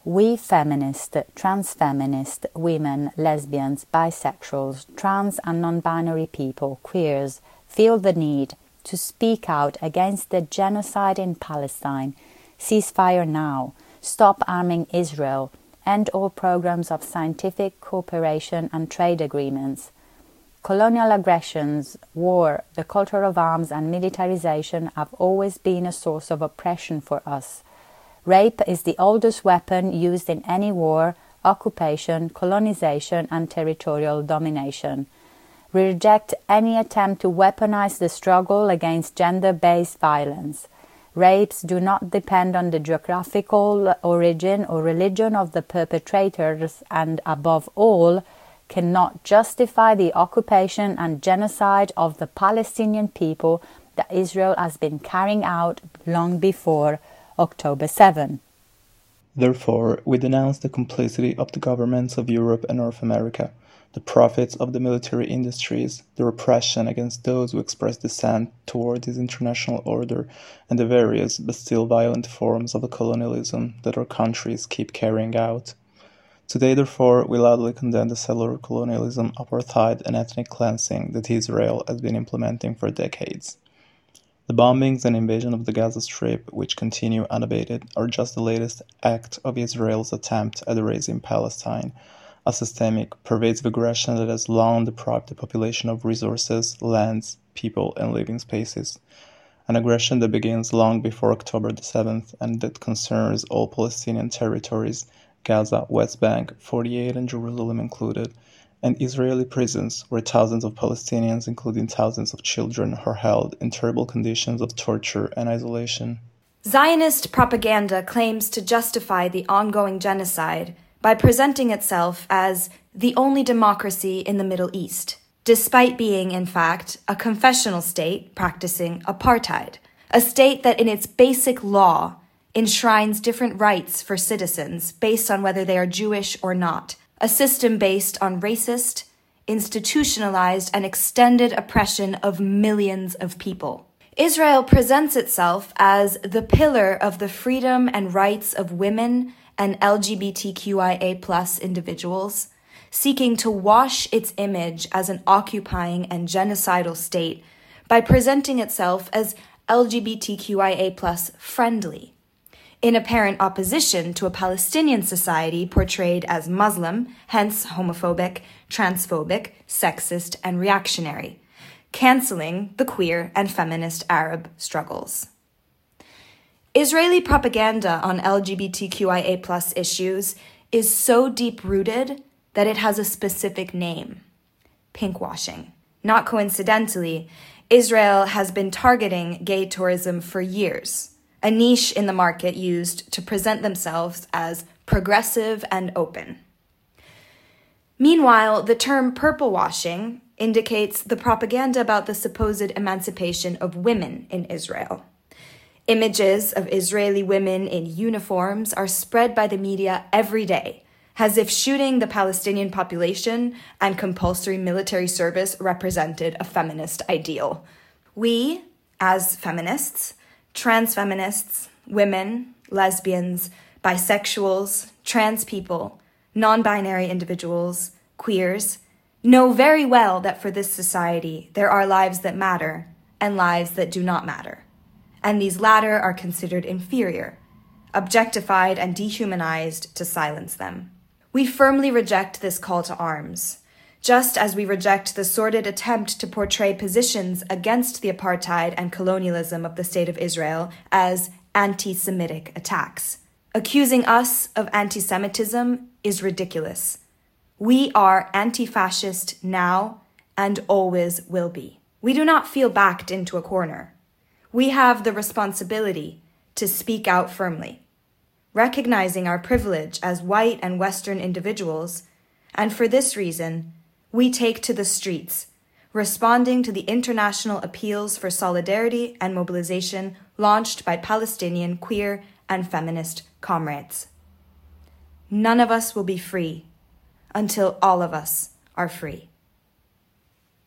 We feminist, trans-feminist, women, lesbians, bisexuals, trans and non-binary people, queers, feel the need to speak out against the genocide in Palestine, ceasefire now, stop arming Israel, end all programs of scientific cooperation and trade agreements. Colonial aggressions, war, the culture of arms and militarization have always been a source of oppression for us. Rape is the oldest weapon used in any war, occupation, colonization and territorial domination. We reject any attempt to weaponize the struggle against gender-based violence. Rapes do not depend on the geographical origin or religion of the perpetrators and, above all, cannot justify the occupation and genocide of the Palestinian people that Israel has been carrying out long before October 7. Therefore, we denounce the complicity of the governments of Europe and North America, the profits of the military industries, the repression against those who express dissent toward this international order, and the various but still violent forms of colonialism that our countries keep carrying out. Today, therefore, we loudly condemn the settler colonialism, apartheid, and ethnic cleansing that Israel has been implementing for decades. The bombings and invasion of the Gaza Strip, which continue unabated, are just the latest act of Israel's attempt at erasing Palestine, a systemic, pervasive aggression that has long deprived the population of resources, lands, people, and living spaces. An aggression that begins long before October the 7th and that concerns all Palestinian territories, Gaza, West Bank, 48 and Jerusalem included, and Israeli prisons where thousands of Palestinians, including thousands of children, are held in terrible conditions of torture and isolation. Zionist propaganda claims to justify the ongoing genocide by presenting itself as the only democracy in the Middle East, despite being, in fact, a confessional state practicing apartheid, a state that in its basic law enshrines different rights for citizens based on whether they are Jewish or not, a system based on racist, institutionalized, and extended oppression of millions of people. Israel presents itself as the pillar of the freedom and rights of women and LGBTQIA+ individuals, seeking to wash its image as an occupying and genocidal state by presenting itself as LGBTQIA+ friendly, in apparent opposition to a Palestinian society portrayed as Muslim, hence homophobic, transphobic, sexist, and reactionary, canceling the queer and feminist Arab struggles. Israeli propaganda on LGBTQIA+ issues is so deep-rooted that it has a specific name: pinkwashing. Not coincidentally, Israel has been targeting gay tourism for years, a niche in the market used to present themselves as progressive and open. Meanwhile, the term purple washing indicates the propaganda about the supposed emancipation of women in Israel. Images of Israeli women in uniforms are spread by the media every day, as if shooting the Palestinian population and compulsory military service represented a feminist ideal. We, as feminists, trans feminists, women, lesbians, bisexuals, trans people, non-binary individuals, queers, know very well that for this society there are lives that matter and lives that do not matter, and these latter are considered inferior, objectified and dehumanized to silence them. We firmly reject this call to arms, just as we reject the sordid attempt to portray positions against the apartheid and colonialism of the State of Israel as anti-Semitic attacks. Accusing us of anti-Semitism is ridiculous. We are anti-fascist now and always will be. We do not feel backed into a corner. We have the responsibility to speak out firmly, recognizing our privilege as white and Western individuals, and for this reason, we take to the streets, responding to the international appeals for solidarity and mobilization launched by Palestinian queer and feminist comrades. None of us will be free until all of us are free.